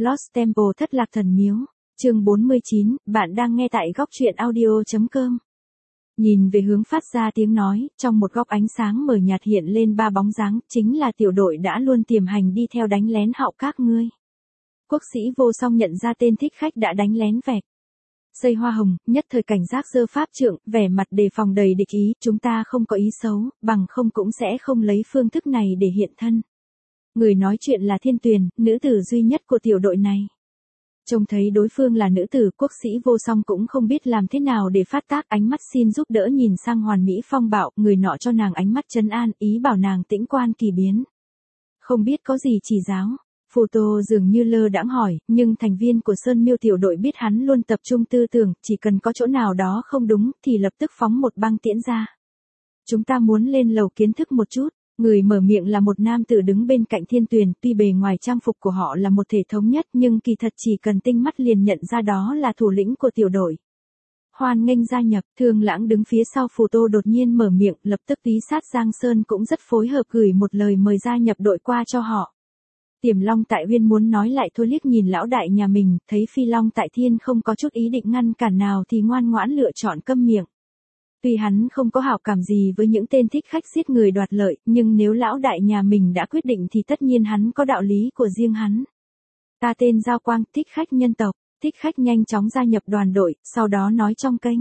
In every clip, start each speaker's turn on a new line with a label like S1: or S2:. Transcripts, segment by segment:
S1: Lost Temple thất lạc thần miếu. Chương 49, bạn đang nghe tại góc truyện audio.com. Nhìn về hướng phát ra tiếng nói, trong một góc ánh sáng mờ nhạt hiện lên ba bóng dáng, chính là tiểu đội đã luôn tiềm hành đi theo đánh lén hạo các ngươi. Quốc sĩ vô song nhận ra tên thích khách đã đánh lén vẹt. Xây hoa hồng, nhất thời cảnh giác giơ pháp trượng, vẻ mặt đề phòng đầy địch ý, chúng ta không có ý xấu, bằng không cũng sẽ không lấy phương thức này để hiện thân. Người nói chuyện là Thiên Tuyền, nữ tử duy nhất của tiểu đội này. Trông thấy đối phương là nữ tử, quốc sĩ vô song cũng không biết làm thế nào để phát tác, ánh mắt xin giúp đỡ nhìn sang Hoàn Mỹ Phong Bạo, người nọ cho nàng ánh mắt trấn an, ý bảo nàng tĩnh quan kỳ biến. Không biết có gì chỉ giáo. Phù Tô dường như lơ đãng hỏi, nhưng thành viên của Sơn Miêu tiểu đội biết hắn luôn tập trung tư tưởng, chỉ cần có chỗ nào đó không đúng thì lập tức phóng một băng tiễn ra. Chúng ta muốn lên lầu kiến thức một chút. Người mở miệng là một nam tử đứng bên cạnh Thiên Tuyền, tuy bề ngoài trang phục của họ là một thể thống nhất nhưng kỳ thật chỉ cần tinh mắt liền nhận ra đó là thủ lĩnh của tiểu đội. Hoan nghênh gia nhập, Thương Lãng đứng phía sau Phù Tô đột nhiên mở miệng, lập tức Túy Sát Giang Sơn cũng rất phối hợp gửi một lời mời gia nhập đội qua cho họ. Tiềm Long Tại Uyên muốn nói lại thôi liếc nhìn lão đại nhà mình, thấy Phi Long Tại Thiên không có chút ý định ngăn cản nào thì ngoan ngoãn lựa chọn câm miệng. Tuy hắn không có hảo cảm gì với những tên thích khách giết người đoạt lợi, nhưng nếu lão đại nhà mình đã quyết định thì tất nhiên hắn có đạo lý của riêng hắn. Ta tên Giao Quang, thích khách nhân tộc. Thích khách nhanh chóng gia nhập đoàn đội, sau đó nói trong kênh.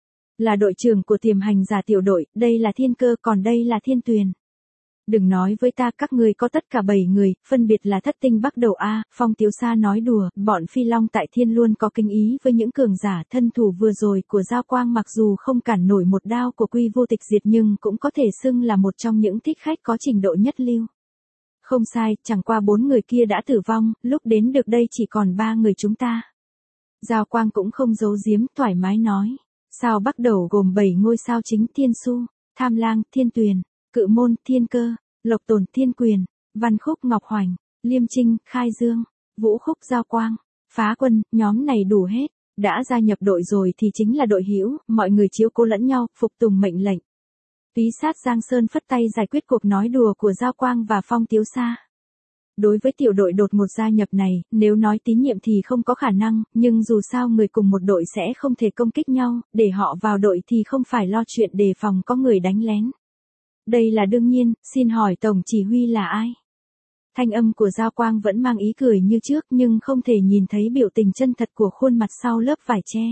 S1: Là đội trưởng của tiềm hành giả tiểu đội, đây là Thiên Cơ, còn đây là Thiên Tuyền. Đừng nói với ta các người có tất cả 7 người, phân biệt là thất tinh bắt đầu A, Phong Tiếu Sa nói đùa, bọn Phi Long Tại Thiên luôn có kinh ý với những cường giả, thân thủ vừa rồi của Giao Quang mặc dù không cản nổi một đao của Quy Vô Tịch diệt nhưng cũng có thể xưng là một trong những thích khách có trình độ nhất lưu. Không sai, chẳng qua 4 người kia đã tử vong, lúc đến được đây chỉ còn 3 người chúng ta. Giao Quang cũng không giấu giếm, thoải mái nói. Sao bắt đầu gồm 7 ngôi sao chính Thiên Su, Tham Lang, Thiên Tuyền, Cự Môn, Thiên Cơ, Lộc Tồn, Thiên Quyền, Văn Khúc, Ngọc Hoành, Liêm Trinh, Khai Dương, Vũ Khúc, Giao Quang, Phá Quân, nhóm này đủ hết. Đã gia nhập đội rồi thì chính là đội hữu, mọi người chiếu cố lẫn nhau, phục tùng mệnh lệnh. Túy Sát Giang Sơn phất tay giải quyết cuộc nói đùa của Giao Quang và Phong Tiếu Sa. Đối với tiểu đội đột ngột gia nhập này, nếu nói tín nhiệm thì không có khả năng, nhưng dù sao người cùng một đội sẽ không thể công kích nhau, để họ vào đội thì không phải lo chuyện đề phòng có người đánh lén. Đây là đương nhiên, xin hỏi tổng chỉ huy là ai? Thanh âm của Giao Quang vẫn mang ý cười như trước nhưng không thể nhìn thấy biểu tình chân thật của khuôn mặt sau lớp vải che.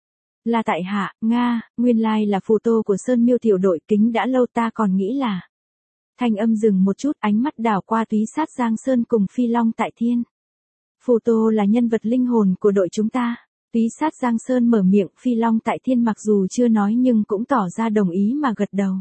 S1: Là tại hạ, Nga, nguyên lai là Phù Tô của Sơn Miêu tiểu đội, kính đã lâu ta còn nghĩ là. Thanh âm dừng một chút, ánh mắt đảo qua Túy Sát Giang Sơn cùng Phi Long Tại Thiên. Phù Tô là nhân vật linh hồn của đội chúng ta. Túy Sát Giang Sơn mở miệng, Phi Long Tại Thiên mặc dù chưa nói nhưng cũng tỏ ra đồng ý mà gật đầu.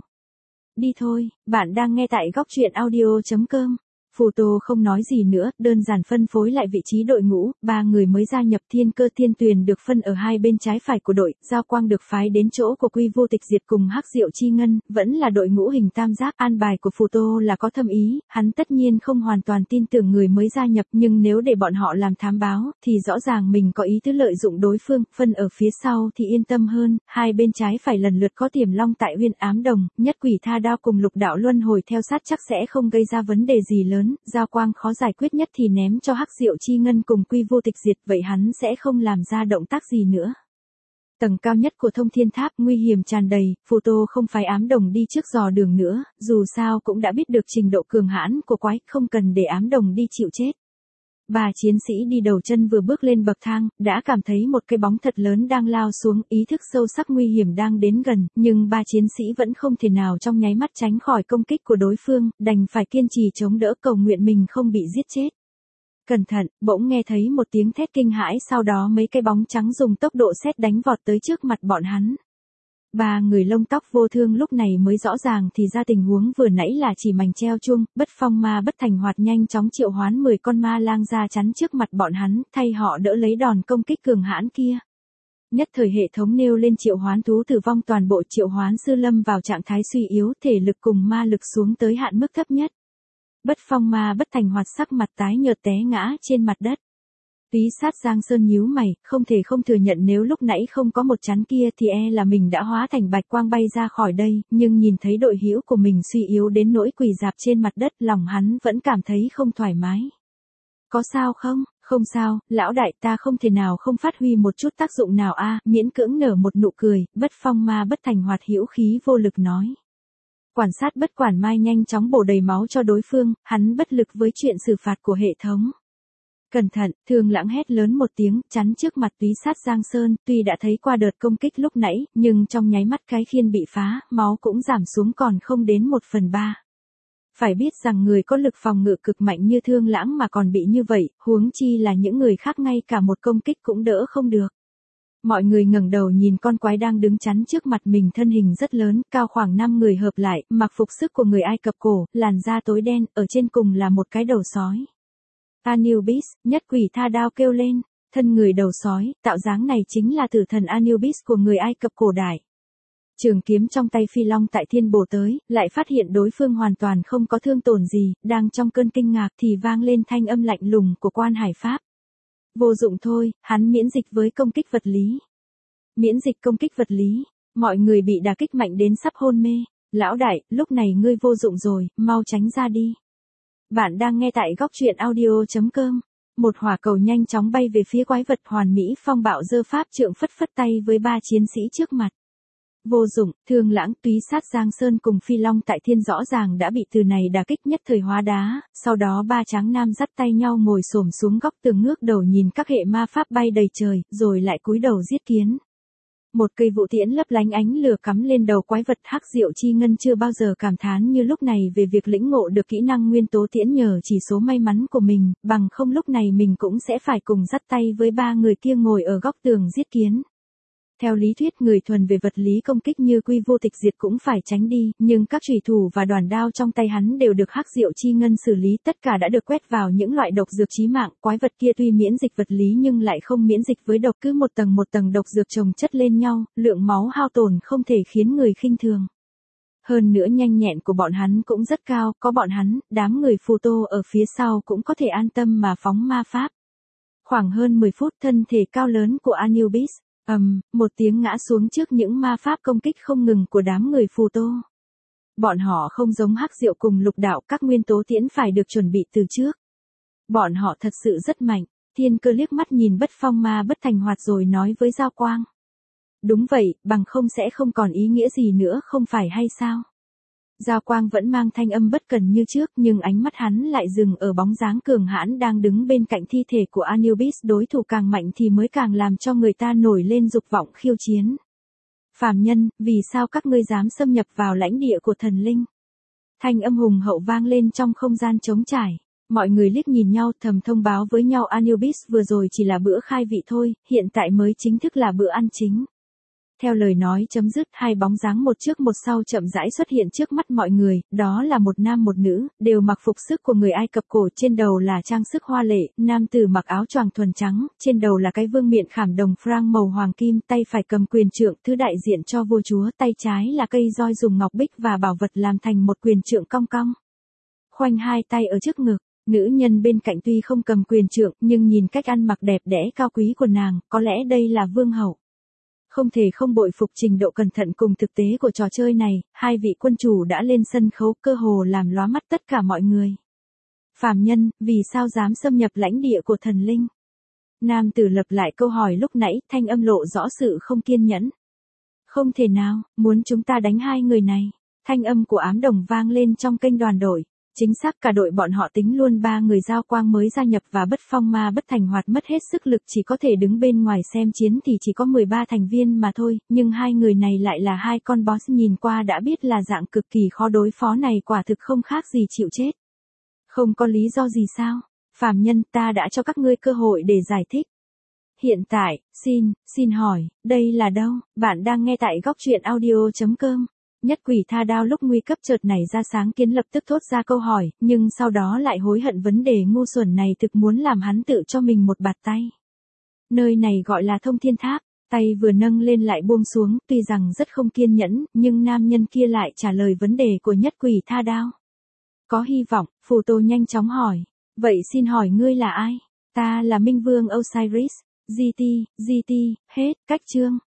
S1: Đi thôi, bạn đang nghe tại góc truyện audio.com. Phù Tô không nói gì nữa, đơn giản phân phối lại vị trí đội ngũ, 3 người mới gia nhập Thiên Cơ Thiên Tuyền được phân ở hai bên trái phải của đội, Giao Quang được phái đến chỗ của Quy Vô Tịch diệt cùng Hắc Diệu Chi Ngân, vẫn là đội ngũ hình tam giác. An bài của Phù Tô là có thâm ý, hắn tất nhiên không hoàn toàn tin tưởng người mới gia nhập nhưng nếu để bọn họ làm thám báo, thì rõ ràng mình có ý tứ lợi dụng đối phương, phân ở phía sau thì yên tâm hơn, hai bên trái phải lần lượt có Tiềm Long Tại Uyên, Ám Đồng, Nhất Quỷ Tha Đao cùng Lục Đạo Luân Hồi theo sát chắc sẽ không gây ra vấn đề gì lớn. Giao Quang khó giải quyết nhất thì ném cho Hắc Diệu Chi Ngân cùng Quy Vô Tịch diệt, vậy hắn sẽ không làm ra động tác gì nữa. Tầng cao nhất của Thông Thiên Tháp nguy hiểm tràn đầy, Phù Tô không phải Ám Đồng đi trước dò đường nữa, dù sao cũng đã biết được trình độ cường hãn của quái, không cần để Ám Đồng đi chịu chết. Bà chiến sĩ đi đầu chân vừa bước lên bậc thang, đã cảm thấy một cái bóng thật lớn đang lao xuống, ý thức sâu sắc nguy hiểm đang đến gần, nhưng ba chiến sĩ vẫn không thể nào trong nháy mắt tránh khỏi công kích của đối phương, đành phải kiên trì chống đỡ cầu nguyện mình không bị giết chết. Cẩn thận, bỗng nghe thấy một tiếng thét kinh hãi, sau đó mấy cái bóng trắng dùng tốc độ sét đánh vọt tới trước mặt bọn hắn. Ba người lông tóc vô thương lúc này mới rõ ràng thì ra tình huống vừa nãy là chỉ mảnh treo chuông, Bất Phong Ma Bất Thành Hoạt nhanh chóng triệu hoán 10 con ma lang ra chắn trước mặt bọn hắn, thay họ đỡ lấy đòn công kích cường hãn kia. Nhất thời hệ thống nêu lên triệu hoán thú tử vong, toàn bộ triệu hoán sư lâm vào trạng thái suy yếu, thể lực cùng ma lực xuống tới hạn mức thấp nhất. Bất Phong Ma Bất Thành Hoạt sắc mặt tái nhợt té ngã trên mặt đất. Túy Sát Giang Sơn nhíu mày, không thể không thừa nhận nếu lúc nãy không có một chắn kia thì là mình đã hóa thành bạch quang bay ra khỏi đây, nhưng nhìn thấy đội hữu của mình suy yếu đến nỗi quỳ rạp trên mặt đất, lòng hắn vẫn cảm thấy không thoải mái. Có sao không? Không sao, lão đại, ta không thể nào không phát huy một chút tác dụng nào a, miễn cưỡng nở một nụ cười, Bất Phong Ma Bất Thành Hoạt hữu khí vô lực nói. Quản sát Bất Quản Mai nhanh chóng bổ đầy máu cho đối phương, hắn bất lực với chuyện xử phạt của hệ thống. Cẩn thận, Thương Lãng hét lớn một tiếng, chắn trước mặt túy sát Giang Sơn, tuy đã thấy qua đợt công kích lúc nãy, nhưng trong nháy mắt cái khiên bị phá, máu cũng giảm xuống còn không đến 1/3. Phải biết rằng người có lực phòng ngự cực mạnh như Thương Lãng mà còn bị như vậy, huống chi là những người khác ngay cả một công kích cũng đỡ không được. Mọi người ngẩng đầu nhìn con quái đang đứng chắn trước mặt mình, thân hình rất lớn, cao khoảng 5 người hợp lại, mặc phục sức của người Ai Cập cổ, làn da tối đen, ở trên cùng là một cái đầu sói. Anubis, nhất quỷ tha đao kêu lên, thân người đầu sói, tạo dáng này chính là tử thần Anubis của người Ai Cập cổ đại. Trường kiếm trong tay Phi Long tại thiên bổ tới, lại phát hiện đối phương hoàn toàn không có thương tổn gì, đang trong cơn kinh ngạc thì vang lên thanh âm lạnh lùng của quan hải pháp. Vô dụng thôi, hắn miễn dịch với công kích vật lý. Miễn dịch công kích vật lý, mọi người bị đả kích mạnh đến sắp hôn mê. Lão đại, lúc này ngươi vô dụng rồi, mau tránh ra đi. Bạn đang nghe tại góc truyện audio.com. Một hỏa cầu nhanh chóng bay về phía quái vật hoàn mỹ phong bạo giơ pháp trượng phất phất tay với 3 chiến sĩ trước mặt. Vô dụng, Thương Lãng, túy sát Giang Sơn cùng Phi Long tại thiên rõ ràng đã bị từ này đả kích nhất thời hóa đá, sau đó 3 tráng nam dắt tay nhau ngồi xổm xuống góc tường ngước đầu nhìn các hệ ma pháp bay đầy trời, rồi lại cúi đầu giết kiến. Một cây vũ tiễn lấp lánh ánh lửa cắm lên đầu quái vật, Hắc Diệu Chi Ngân chưa bao giờ cảm thán như lúc này về việc lĩnh ngộ được kỹ năng nguyên tố tiễn nhờ chỉ số may mắn của mình, bằng không lúc này mình cũng sẽ phải cùng dắt tay với 3 người kia ngồi ở góc tường giết kiến. Theo lý thuyết người thuần về vật lý công kích như Quy Vô Tịch Diệt cũng phải tránh đi, nhưng các chùy thủ và đoàn đao trong tay hắn đều được Hắc Diệu Chi Ngân xử lý, tất cả đã được quét vào những loại độc dược chí mạng, quái vật kia tuy miễn dịch vật lý nhưng lại không miễn dịch với độc, cứ một tầng độc dược chồng chất lên nhau, lượng máu hao tổn không thể khiến người khinh thường. Hơn nữa nhanh nhẹn của bọn hắn cũng rất cao, có bọn hắn, đám người phù tô ở phía sau cũng có thể an tâm mà phóng ma pháp. Khoảng hơn 10 phút thân thể cao lớn của Anubis, một tiếng ngã xuống trước những ma pháp công kích không ngừng của đám người phù tô. Bọn họ không giống Hắc Diệu cùng Lục Đạo, các nguyên tố tiễn phải được chuẩn bị từ trước. Bọn họ thật sự rất mạnh. Thiên Cơ liếc mắt nhìn Bất Phong Ma Bất Thành Hoạt rồi nói với Giao Quang. Đúng vậy, bằng không sẽ không còn ý nghĩa gì nữa không phải hay sao? Giao Quang vẫn mang thanh âm bất cần như trước, nhưng ánh mắt hắn lại dừng ở bóng dáng cường hãn đang đứng bên cạnh thi thể của Anubis, đối thủ càng mạnh thì mới càng làm cho người ta nổi lên dục vọng khiêu chiến. Phàm nhân, vì sao các ngươi dám xâm nhập vào lãnh địa của thần linh? Thanh âm hùng hậu vang lên trong không gian trống trải. Mọi người liếc nhìn nhau thầm thông báo với nhau Anubis vừa rồi chỉ là bữa khai vị thôi, hiện tại mới chính thức là bữa ăn chính. Theo lời nói chấm dứt, 2 bóng dáng một trước một sau chậm rãi xuất hiện trước mắt mọi người, đó là một nam một nữ, đều mặc phục sức của người Ai Cập cổ, trên đầu là trang sức hoa lệ, nam tử mặc áo choàng thuần trắng, trên đầu là cái vương miện khảm đồng franc màu hoàng kim, tay phải cầm quyền trượng, thứ đại diện cho vua chúa, tay trái là cây roi dùng ngọc bích và bảo vật làm thành một quyền trượng cong cong. Khoanh 2 tay ở trước ngực. Nữ nhân bên cạnh tuy không cầm quyền trượng, nhưng nhìn cách ăn mặc đẹp đẽ cao quý của nàng, có lẽ đây là vương hậu. Không thể không bội phục trình độ cẩn thận cùng thực tế của trò chơi này, 2 vị quân chủ đã lên sân khấu cơ hồ làm lóa mắt tất cả mọi người. Phàm nhân, vì sao dám xâm nhập lãnh địa của thần linh? Nam tử lặp lại câu hỏi lúc nãy, thanh âm lộ rõ sự không kiên nhẫn. Không thể nào, muốn chúng ta đánh 2 người này. Thanh âm của Ám Đồng vang lên trong kênh đoàn đội. Chính xác cả đội bọn họ tính luôn 3 người Giao Quang mới gia nhập và Bất Phong Ma Bất Thành Hoạt mất hết sức lực chỉ có thể đứng bên ngoài xem chiến thì chỉ có 13 thành viên mà thôi, nhưng 2 người này lại là 2 con boss nhìn qua đã biết là dạng cực kỳ khó đối phó này, quả thực không khác gì chịu chết. Không có lý do gì sao? Phàm nhân, ta đã cho các ngươi cơ hội để giải thích. Hiện tại, xin hỏi, đây là đâu? Bạn đang nghe tại góc truyện audio.com. Nhất quỷ tha đao lúc nguy cấp chợt nảy ra, sáng kiến lập tức thốt ra câu hỏi, nhưng sau đó lại hối hận vấn đề ngu xuẩn này, thực muốn làm hắn tự cho mình một bạt tay. Nơi này gọi là Thông Thiên Tháp, tay vừa nâng lên lại buông xuống, tuy rằng rất không kiên nhẫn, nhưng nam nhân kia lại trả lời vấn đề của nhất quỷ tha đao. Có hy vọng, Phù Tô nhanh chóng hỏi, vậy xin hỏi ngươi là ai? Ta là Minh Vương Osiris, GT, hết, cách chương.